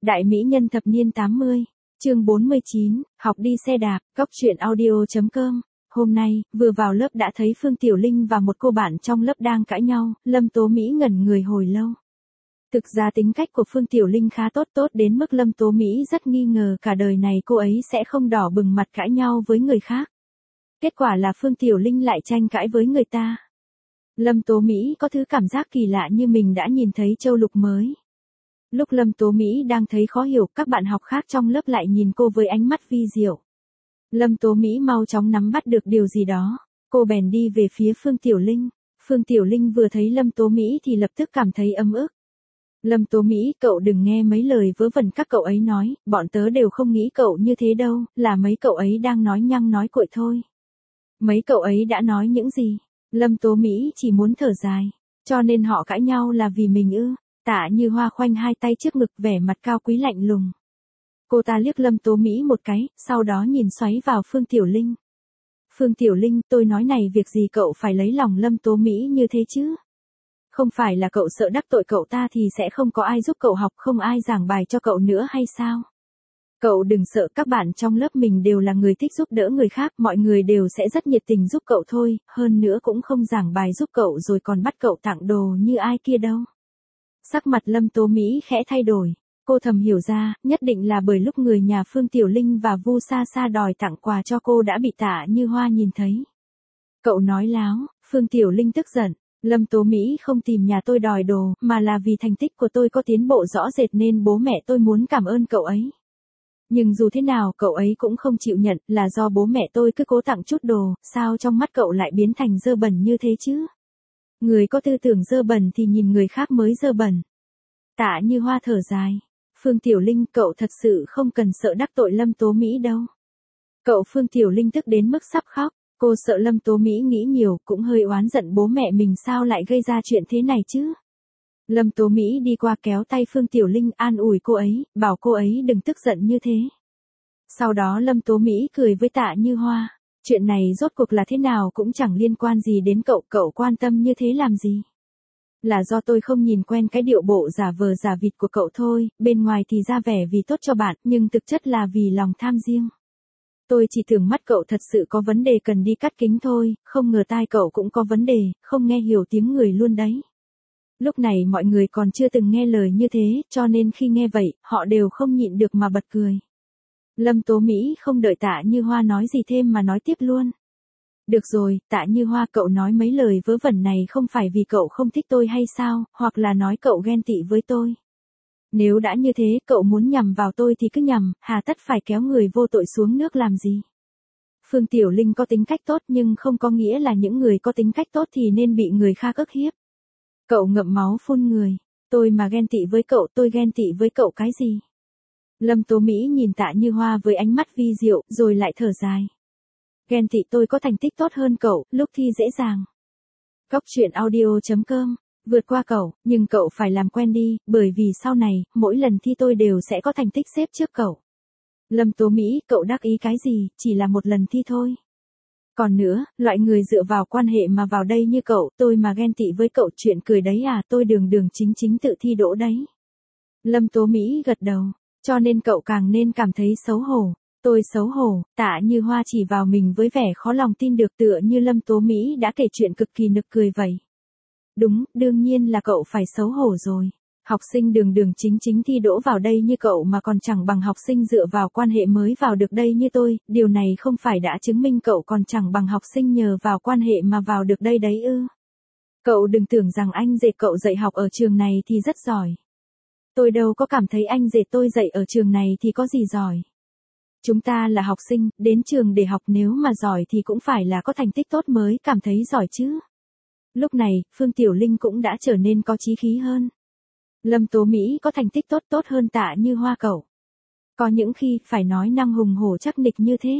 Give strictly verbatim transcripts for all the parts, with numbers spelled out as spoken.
Đại mỹ nhân thập niên tám mươi, chương bốn mươi chín, học đi xe đạp, cóc truyện audio.com. Hôm nay, vừa vào lớp đã thấy Phương Tiểu Linh và một cô bạn trong lớp đang cãi nhau, Lâm Tố Mỹ ngẩn người hồi lâu. Thực ra tính cách của Phương Tiểu Linh khá tốt tốt đến mức Lâm Tố Mỹ rất nghi ngờ cả đời này cô ấy sẽ không đỏ bừng mặt cãi nhau với người khác. Kết quả là Phương Tiểu Linh lại tranh cãi với người ta. Lâm Tố Mỹ có thứ cảm giác kỳ lạ như mình đã nhìn thấy châu lục mới. Lúc Lâm Tố Mỹ đang thấy khó hiểu, các bạn học khác trong lớp lại nhìn cô với ánh mắt vi diệu. Lâm Tố Mỹ mau chóng nắm bắt được điều gì đó, cô bèn đi về phía Phương Tiểu Linh. Phương Tiểu Linh vừa thấy Lâm Tố Mỹ thì lập tức cảm thấy ấm ức. Lâm Tố Mỹ, cậu đừng nghe mấy lời vớ vẩn các cậu ấy nói, bọn tớ đều không nghĩ cậu như thế đâu, là mấy cậu ấy đang nói nhăng nói cuội thôi. Mấy cậu ấy đã nói những gì? Lâm Tố Mỹ chỉ muốn thở dài, cho nên họ cãi nhau là vì mình ư? Tạ Như Hoa khoanh hai tay trước ngực, vẻ mặt cao quý lạnh lùng. Cô ta liếc Lâm Tố Mỹ một cái, sau đó nhìn xoáy vào Phương Tiểu Linh. Phương Tiểu Linh, tôi nói này, việc gì cậu phải lấy lòng Lâm Tố Mỹ như thế chứ? Không phải là cậu sợ đắc tội cậu ta thì sẽ không có ai giúp cậu học, không ai giảng bài cho cậu nữa hay sao? Cậu đừng sợ, các bạn trong lớp mình đều là người thích giúp đỡ người khác, mọi người đều sẽ rất nhiệt tình giúp cậu thôi, hơn nữa cũng không giảng bài giúp cậu rồi còn bắt cậu tặng đồ như ai kia đâu. Sắc mặt Lâm Tố Mỹ khẽ thay đổi, cô thầm hiểu ra, nhất định là bởi lúc người nhà Phương Tiểu Linh và Vu Sa Sa đòi tặng quà cho cô đã bị Tạ Như Hoa nhìn thấy. Cậu nói láo, Phương Tiểu Linh tức giận, Lâm Tố Mỹ không tìm nhà tôi đòi đồ, mà là vì thành tích của tôi có tiến bộ rõ rệt nên bố mẹ tôi muốn cảm ơn cậu ấy. Nhưng dù thế nào cậu ấy cũng không chịu nhận, là do bố mẹ tôi cứ cố tặng chút đồ, sao trong mắt cậu lại biến thành dơ bẩn như thế chứ? Người có tư tưởng dơ bẩn thì nhìn người khác mới dơ bẩn. Tạ Như Hoa thở dài. Phương Tiểu Linh, cậu thật sự không cần sợ đắc tội Lâm Tố Mỹ đâu. Cậu Phương Tiểu Linh tức đến mức sắp khóc. Cô sợ Lâm Tố Mỹ nghĩ nhiều, cũng hơi oán giận bố mẹ mình sao lại gây ra chuyện thế này chứ. Lâm Tố Mỹ đi qua kéo tay Phương Tiểu Linh, an ủi cô ấy, bảo cô ấy đừng tức giận như thế. Sau đó Lâm Tố Mỹ cười với Tạ Như Hoa. Chuyện này rốt cuộc là thế nào cũng chẳng liên quan gì đến cậu, cậu quan tâm như thế làm gì? Là do tôi không nhìn quen cái điệu bộ giả vờ giả vịt của cậu thôi, bên ngoài thì ra vẻ vì tốt cho bạn, nhưng thực chất là vì lòng tham riêng. Tôi chỉ tưởng mắt cậu thật sự có vấn đề cần đi cắt kính thôi, không ngờ tai cậu cũng có vấn đề, không nghe hiểu tiếng người luôn đấy. Lúc này mọi người còn chưa từng nghe lời như thế, cho nên khi nghe vậy, họ đều không nhịn được mà bật cười. Lâm Tố Mỹ không đợi Tạ Như Hoa nói gì thêm mà nói tiếp luôn. Được rồi, Tạ Như Hoa, cậu nói mấy lời vớ vẩn này không phải vì cậu không thích tôi hay sao, hoặc là nói cậu ghen tị với tôi. Nếu đã như thế, cậu muốn nhằm vào tôi thì cứ nhằm, hà tất phải kéo người vô tội xuống nước làm gì? Phương Tiểu Linh có tính cách tốt nhưng không có nghĩa là những người có tính cách tốt thì nên bị người khác ức hiếp. Cậu ngậm máu phun người, tôi mà ghen tị với cậu, tôi ghen tị với cậu cái gì? Lâm Tố Mỹ nhìn Tạ Như Hoa với ánh mắt vi diệu, rồi lại thở dài. Ghen tị tôi có thành tích tốt hơn cậu, lúc thi dễ dàng. Cóc truyện audio.com, vượt qua cậu, nhưng cậu phải làm quen đi, bởi vì sau này, mỗi lần thi tôi đều sẽ có thành tích xếp trước cậu. Lâm Tố Mỹ, cậu đắc ý cái gì, chỉ là một lần thi thôi. Còn nữa, loại người dựa vào quan hệ mà vào đây như cậu, tôi mà ghen tị với cậu, chuyện cười đấy à, tôi đường đường chính chính tự thi đỗ đấy. Lâm Tố Mỹ gật đầu, cho nên cậu càng nên cảm thấy xấu hổ. Tôi xấu hổ, Tạ Như Hoa chỉ vào mình với vẻ khó lòng tin được, tựa như Lâm Tố Mỹ đã kể chuyện cực kỳ nực cười vậy. Đúng, đương nhiên là cậu phải xấu hổ rồi. Học sinh đường đường chính chính thi đỗ vào đây như cậu mà còn chẳng bằng học sinh dựa vào quan hệ mới vào được đây như tôi, điều này không phải đã chứng minh cậu còn chẳng bằng học sinh nhờ vào quan hệ mà vào được đây đấy ư? Cậu đừng tưởng rằng anh rể cậu dạy học ở trường này thì rất giỏi. Tôi đâu có cảm thấy anh rể tôi dạy ở trường này thì có gì giỏi. Chúng ta là học sinh, đến trường để học, nếu mà giỏi thì cũng phải là có thành tích tốt mới cảm thấy giỏi chứ. Lúc này, Phương Tiểu Linh cũng đã trở nên có chí khí hơn. Lâm Tố Mỹ có thành tích tốt tốt hơn Tạ Như Hoa cậu. Có những khi phải nói năng hùng hổ chắc nịch như thế.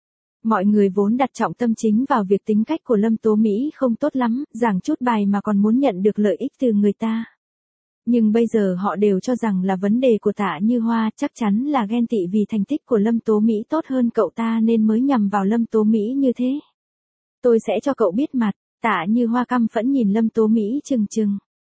Mọi người vốn đặt trọng tâm chính vào việc tính cách của Lâm Tố Mỹ không tốt lắm, giảng chút bài mà còn muốn nhận được lợi ích từ người ta. Nhưng bây giờ họ đều cho rằng là vấn đề của Tạ Như Hoa, chắc chắn là ghen tị vì thành tích của Lâm Tố Mỹ tốt hơn cậu ta nên mới nhằm vào Lâm Tố Mỹ như thế. Tôi sẽ cho cậu biết mặt. Tạ Như Hoa căm phẫn nhìn Lâm Tố Mỹ chừng chừng.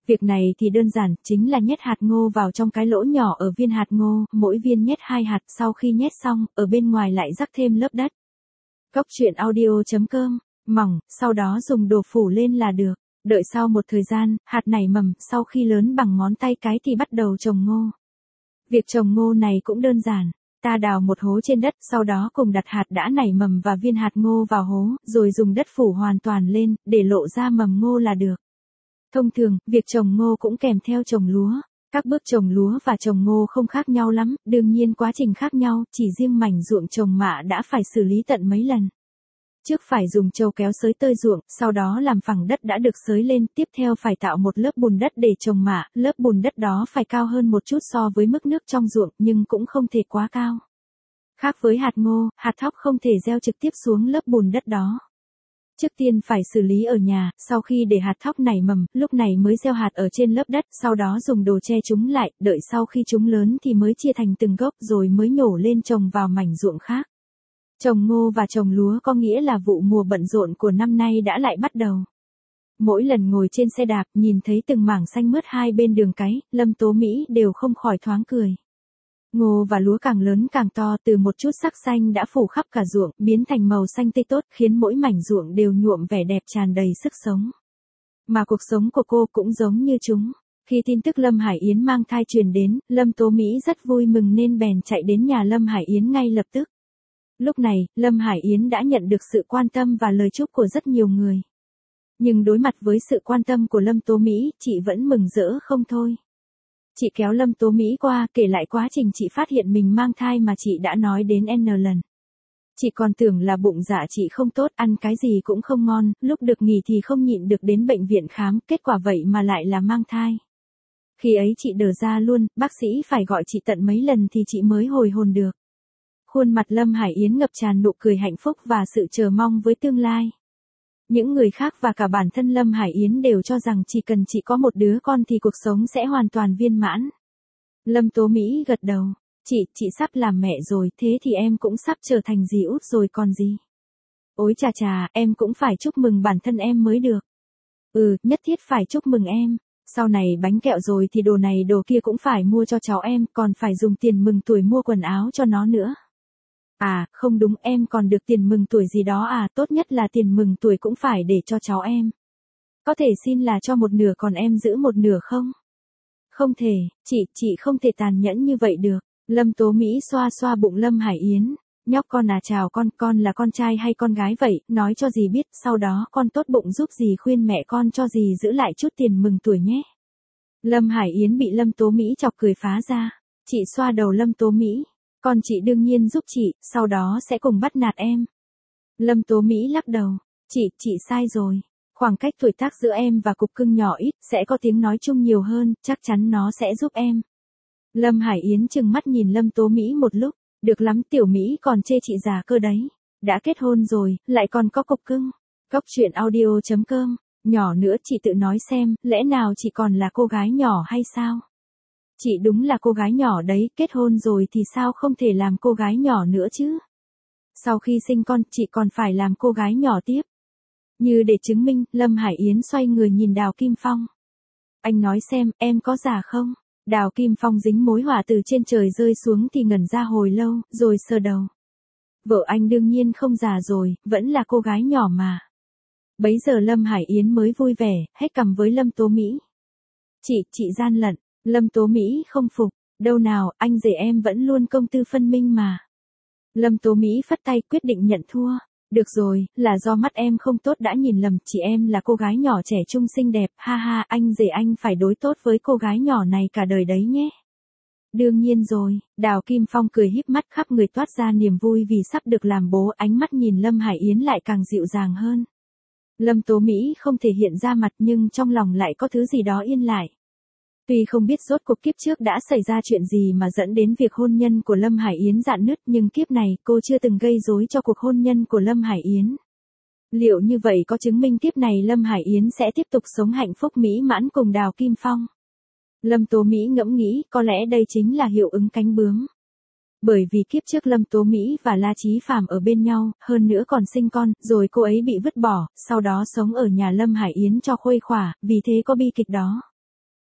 Việc này thì đơn giản, chính là nhét hạt ngô vào trong cái lỗ nhỏ ở viên hạt ngô, mỗi viên nhét hai hạt, sau khi nhét xong, ở bên ngoài lại rắc thêm lớp đất. Cốc truyện audio.com, mỏng, sau đó dùng đồ phủ lên là được. Đợi sau một thời gian, hạt nảy mầm, sau khi lớn bằng ngón tay cái thì bắt đầu trồng ngô. Việc trồng ngô này cũng đơn giản. Ta đào một hố trên đất, sau đó cùng đặt hạt đã nảy mầm và viên hạt ngô vào hố, rồi dùng đất phủ hoàn toàn lên, để lộ ra mầm ngô là được. Thông thường, việc trồng ngô cũng kèm theo trồng lúa. Các bước trồng lúa và trồng ngô không khác nhau lắm, đương nhiên quá trình khác nhau, chỉ riêng mảnh ruộng trồng mạ đã phải xử lý tận mấy lần. Trước phải dùng trâu kéo xới tơi ruộng, sau đó làm phẳng đất đã được xới lên, tiếp theo phải tạo một lớp bùn đất để trồng mạ, lớp bùn đất đó phải cao hơn một chút so với mức nước trong ruộng, nhưng cũng không thể quá cao. Khác với hạt ngô, hạt thóc không thể gieo trực tiếp xuống lớp bùn đất đó. Trước tiên phải xử lý ở nhà, sau khi để hạt thóc nảy mầm, lúc này mới gieo hạt ở trên lớp đất, sau đó dùng đồ che chúng lại, đợi sau khi chúng lớn thì mới chia thành từng gốc rồi mới nhổ lên trồng vào mảnh ruộng khác. Trồng ngô và trồng lúa có nghĩa là vụ mùa bận rộn của năm nay đã lại bắt đầu. Mỗi lần ngồi trên xe đạp nhìn thấy từng mảng xanh mướt hai bên đường cái, Lâm Tố Mỹ đều không khỏi thoáng cười. Ngô và lúa càng lớn càng to, từ một chút sắc xanh đã phủ khắp cả ruộng, biến thành màu xanh tươi tốt, khiến mỗi mảnh ruộng đều nhuộm vẻ đẹp tràn đầy sức sống. Mà cuộc sống của cô cũng giống như chúng. Khi tin tức Lâm Hải Yến mang thai truyền đến, Lâm Tố Mỹ rất vui mừng nên bèn chạy đến nhà Lâm Hải Yến ngay lập tức. Lúc này, Lâm Hải Yến đã nhận được sự quan tâm và lời chúc của rất nhiều người. Nhưng đối mặt với sự quan tâm của Lâm Tố Mỹ, chị vẫn mừng rỡ không thôi. Chị kéo Lâm Tố Mỹ qua, kể lại quá trình chị phát hiện mình mang thai mà chị đã nói đến N lần. Chị còn tưởng là bụng dạ chị không tốt, ăn cái gì cũng không ngon, lúc được nghỉ thì không nhịn được đến bệnh viện khám, kết quả vậy mà lại là mang thai. Khi ấy chị đờ ra luôn, bác sĩ phải gọi chị tận mấy lần thì chị mới hồi hồn được. Khuôn mặt Lâm Hải Yến ngập tràn nụ cười hạnh phúc và sự chờ mong với tương lai. Những người khác và cả bản thân Lâm Hải Yến đều cho rằng chỉ cần chị có một đứa con thì cuộc sống sẽ hoàn toàn viên mãn. Lâm Tố Mỹ gật đầu. Chị, chị sắp làm mẹ rồi, thế thì em cũng sắp trở thành dì út rồi còn gì. Ôi chà chà, em cũng phải chúc mừng bản thân em mới được. Ừ, nhất thiết phải chúc mừng em. Sau này bánh kẹo rồi thì đồ này đồ kia cũng phải mua cho cháu em, còn phải dùng tiền mừng tuổi mua quần áo cho nó nữa. À, không đúng, em còn được tiền mừng tuổi gì đó à, tốt nhất là tiền mừng tuổi cũng phải để cho cháu em. Có thể xin là cho một nửa còn em giữ một nửa không? Không thể, chị, chị không thể tàn nhẫn như vậy được. Lâm Tố Mỹ xoa xoa bụng Lâm Hải Yến. Nhóc con à, chào con, con là con trai hay con gái vậy, nói cho dì biết, sau đó con tốt bụng giúp dì khuyên mẹ con cho dì giữ lại chút tiền mừng tuổi nhé. Lâm Hải Yến bị Lâm Tố Mỹ chọc cười phá ra. Chị xoa đầu Lâm Tố Mỹ. Con chị đương nhiên giúp chị, sau đó sẽ cùng bắt nạt em. Lâm Tố Mỹ lắc đầu. Chị, chị sai rồi. Khoảng cách tuổi tác giữa em và cục cưng nhỏ ít, sẽ có tiếng nói chung nhiều hơn, chắc chắn nó sẽ giúp em. Lâm Hải Yến trừng mắt nhìn Lâm Tố Mỹ một lúc. Được lắm, tiểu Mỹ còn chê chị già cơ đấy. Đã kết hôn rồi, lại còn có cục cưng. Cốc truyện audio.com. Nhỏ nữa chị tự nói xem, lẽ nào chị còn là cô gái nhỏ hay sao? Chị đúng là cô gái nhỏ đấy, kết hôn rồi thì sao không thể làm cô gái nhỏ nữa chứ? Sau khi sinh con, chị còn phải làm cô gái nhỏ tiếp. Như để chứng minh, Lâm Hải Yến xoay người nhìn Đào Kim Phong. Anh nói xem, em có già không? Đào Kim Phong dính mối hỏa từ trên trời rơi xuống thì ngẩn ra hồi lâu, rồi sờ đầu. Vợ anh đương nhiên không già rồi, vẫn là cô gái nhỏ mà. Bấy giờ Lâm Hải Yến mới vui vẻ, hét cằm với Lâm Tố Mỹ. Chị, chị gian lận. Lâm Tố Mỹ không phục. Đâu nào, anh rể em vẫn luôn công tư phân minh mà. Lâm Tố Mỹ phất tay quyết định nhận thua. Được rồi, là do mắt em không tốt đã nhìn lầm, chị em là cô gái nhỏ trẻ trung xinh đẹp, ha ha, anh rể anh phải đối tốt với cô gái nhỏ này cả đời đấy nhé. Đương nhiên rồi, Đào Kim Phong cười híp mắt, khắp người toát ra niềm vui vì sắp được làm bố, ánh mắt nhìn Lâm Hải Yến lại càng dịu dàng hơn. Lâm Tố Mỹ không thể hiện ra mặt nhưng trong lòng lại có thứ gì đó yên lại. Tuy không biết rốt cuộc kiếp trước đã xảy ra chuyện gì mà dẫn đến việc hôn nhân của Lâm Hải Yến rạn nứt, nhưng kiếp này cô chưa từng gây rối cho cuộc hôn nhân của Lâm Hải Yến. Liệu như vậy có chứng minh kiếp này Lâm Hải Yến sẽ tiếp tục sống hạnh phúc mỹ mãn cùng Đào Kim Phong? Lâm Tố Mỹ ngẫm nghĩ, có lẽ đây chính là hiệu ứng cánh bướm. Bởi vì kiếp trước Lâm Tố Mỹ và La Chí Phàm ở bên nhau, hơn nữa còn sinh con, rồi cô ấy bị vứt bỏ, sau đó sống ở nhà Lâm Hải Yến cho khuây khỏa, vì thế có bi kịch đó.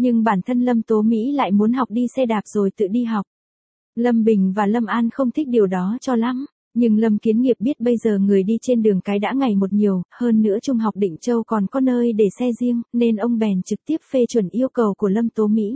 Nhưng bản thân Lâm Tố Mỹ lại muốn học đi xe đạp rồi tự đi học. Lâm Bình và Lâm An không thích điều đó cho lắm. Nhưng Lâm Kiến Nghiệp biết bây giờ người đi trên đường cái đã ngày một nhiều, hơn nữa Trung học Định Châu còn có nơi để xe riêng, nên ông bèn trực tiếp phê chuẩn yêu cầu của Lâm Tố Mỹ.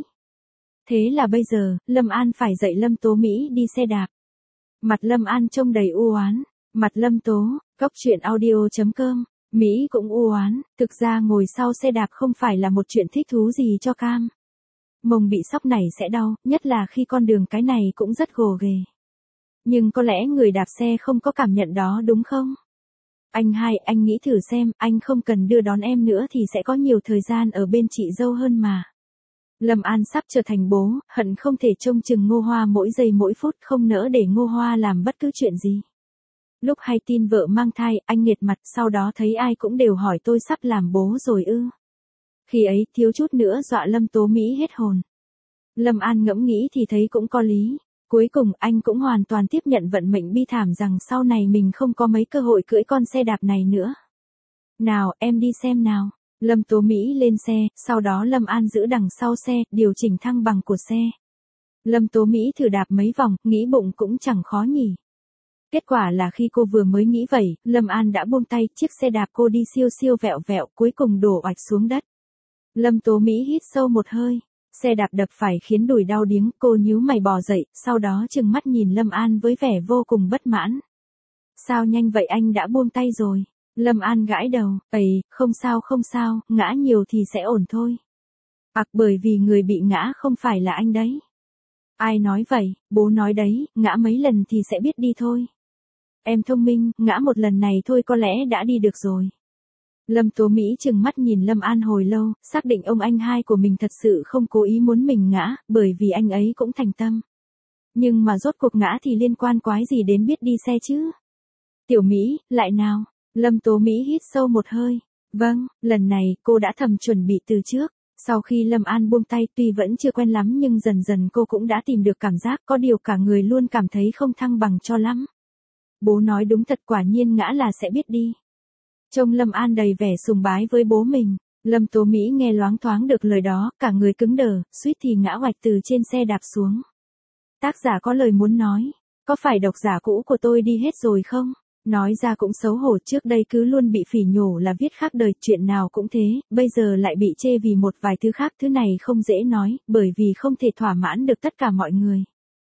Thế là bây giờ, Lâm An phải dạy Lâm Tố Mỹ đi xe đạp. Mặt Lâm An trông đầy u oán, mặt Lâm Tố, cóc truyện audio chấm com, Mỹ cũng u oán, thực ra ngồi sau xe đạp không phải là một chuyện thích thú gì cho Cam. Mông bị sóc này sẽ đau, nhất là khi con đường cái này cũng rất gồ ghề. Nhưng có lẽ người đạp xe không có cảm nhận đó đúng không? Anh hai, anh nghĩ thử xem, anh không cần đưa đón em nữa thì sẽ có nhiều thời gian ở bên chị dâu hơn mà. Lâm An sắp trở thành bố, hận không thể trông chừng Ngô Hoa mỗi giây mỗi phút, không nỡ để Ngô Hoa làm bất cứ chuyện gì. Lúc hay tin vợ mang thai, anh nghiệt mặt, sau đó thấy ai cũng đều hỏi tôi sắp làm bố rồi ư. Khi ấy, thiếu chút nữa dọa Lâm Tố Mỹ hết hồn. Lâm An ngẫm nghĩ thì thấy cũng có lý. Cuối cùng anh cũng hoàn toàn tiếp nhận vận mệnh bi thảm rằng sau này mình không có mấy cơ hội cưỡi con xe đạp này nữa. Nào, em đi xem nào. Lâm Tố Mỹ lên xe, sau đó Lâm An giữ đằng sau xe, điều chỉnh thăng bằng của xe. Lâm Tố Mỹ thử đạp mấy vòng, nghĩ bụng cũng chẳng khó nhỉ. Kết quả là khi cô vừa mới nghĩ vậy, Lâm An đã buông tay, chiếc xe đạp cô đi siêu siêu vẹo vẹo, cuối cùng đổ oạch xuống đất. Lâm Tố Mỹ hít sâu một hơi. Xe đạp đập phải khiến đùi đau điếng, cô nhíu mày bò dậy, sau đó trừng mắt nhìn Lâm An với vẻ vô cùng bất mãn. Sao nhanh vậy, anh đã buông tay rồi? Lâm An gãi đầu, ầy, không sao không sao, ngã nhiều thì sẽ ổn thôi. Ặc, bởi vì người bị ngã không phải là anh đấy. Ai nói vậy, bố nói đấy, ngã mấy lần thì sẽ biết đi thôi. Em thông minh, ngã một lần này thôi có lẽ đã đi được rồi. Lâm Tố Mỹ trừng mắt nhìn Lâm An hồi lâu, xác định ông anh hai của mình thật sự không cố ý muốn mình ngã, bởi vì anh ấy cũng thành tâm. Nhưng mà rốt cuộc ngã thì liên quan quái gì đến biết đi xe chứ? Tiểu Mỹ, lại nào. Lâm Tố Mỹ hít sâu một hơi. Vâng, lần này cô đã thầm chuẩn bị từ trước. Sau khi Lâm An buông tay tuy vẫn chưa quen lắm nhưng dần dần cô cũng đã tìm được cảm giác, có điều cả người luôn cảm thấy không thăng bằng cho lắm. Bố nói đúng thật, quả nhiên ngã là sẽ biết đi. Trông Lâm An đầy vẻ sùng bái với bố mình. Lâm Tố Mỹ nghe loáng thoáng được lời đó, cả người cứng đờ, suýt thì ngã oạch từ trên xe đạp xuống. Tác giả có lời muốn nói, có phải độc giả cũ của tôi đi hết rồi không? Nói ra cũng xấu hổ, trước đây cứ luôn bị phỉ nhổ là viết khác đời, chuyện nào cũng thế, bây giờ lại bị chê vì một vài thứ khác, thứ này không dễ nói, bởi vì không thể thỏa mãn được tất cả mọi người.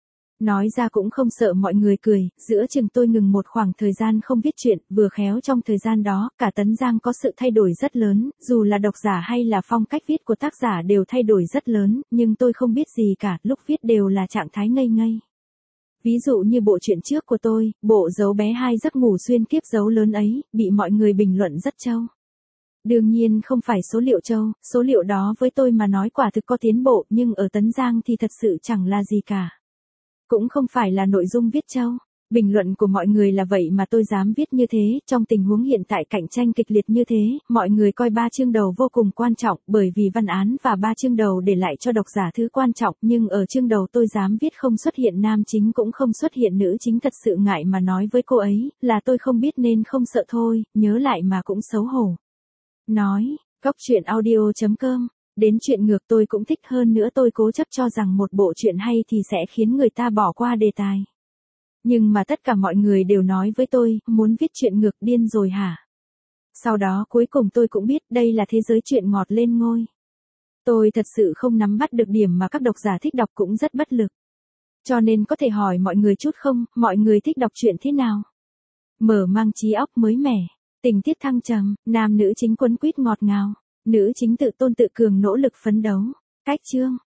Nói ra cũng không sợ mọi người cười, giữa chừng tôi ngừng một khoảng thời gian không viết chuyện, vừa khéo trong thời gian đó, cả Tấn Giang có sự thay đổi rất lớn, dù là độc giả hay là phong cách viết của tác giả đều thay đổi rất lớn, nhưng tôi không biết gì cả, lúc viết đều là trạng thái ngây ngây. Ví dụ như bộ truyện trước của tôi, bộ Dấu bé hai giấc ngủ xuyên kiếp dấu lớn ấy, bị mọi người bình luận rất trâu. Đương nhiên không phải số liệu trâu, số liệu đó với tôi mà nói quả thực có tiến bộ, nhưng ở Tấn Giang thì thật sự chẳng là gì cả. Cũng không phải là nội dung viết trâu. Bình luận của mọi người là vậy mà tôi dám viết như thế, trong tình huống hiện tại cạnh tranh kịch liệt như thế, mọi người coi ba chương đầu vô cùng quan trọng, bởi vì văn án và ba chương đầu để lại cho độc giả thứ quan trọng, nhưng ở chương đầu tôi dám viết không xuất hiện nam chính cũng không xuất hiện nữ chính, thật sự ngại mà nói với cô ấy, là tôi không biết nên không sợ thôi, nhớ lại mà cũng xấu hổ. Nói, cóc truyện audio chấm com. Đến chuyện ngược tôi cũng thích, hơn nữa tôi cố chấp cho rằng một bộ truyện hay thì sẽ khiến người ta bỏ qua đề tài. Nhưng mà tất cả mọi người đều nói với tôi, muốn viết chuyện ngược, điên rồi hả? Sau đó cuối cùng tôi cũng biết đây là thế giới chuyện ngọt lên ngôi. Tôi thật sự không nắm bắt được điểm mà các độc giả thích đọc, cũng rất bất lực. Cho nên có thể hỏi mọi người chút không, mọi người thích đọc truyện thế nào? Mở mang trí óc mới mẻ, tình tiết thăng trầm, nam nữ chính quấn quýt ngọt ngào, nữ chính tự tôn tự cường nỗ lực phấn đấu. Cách chương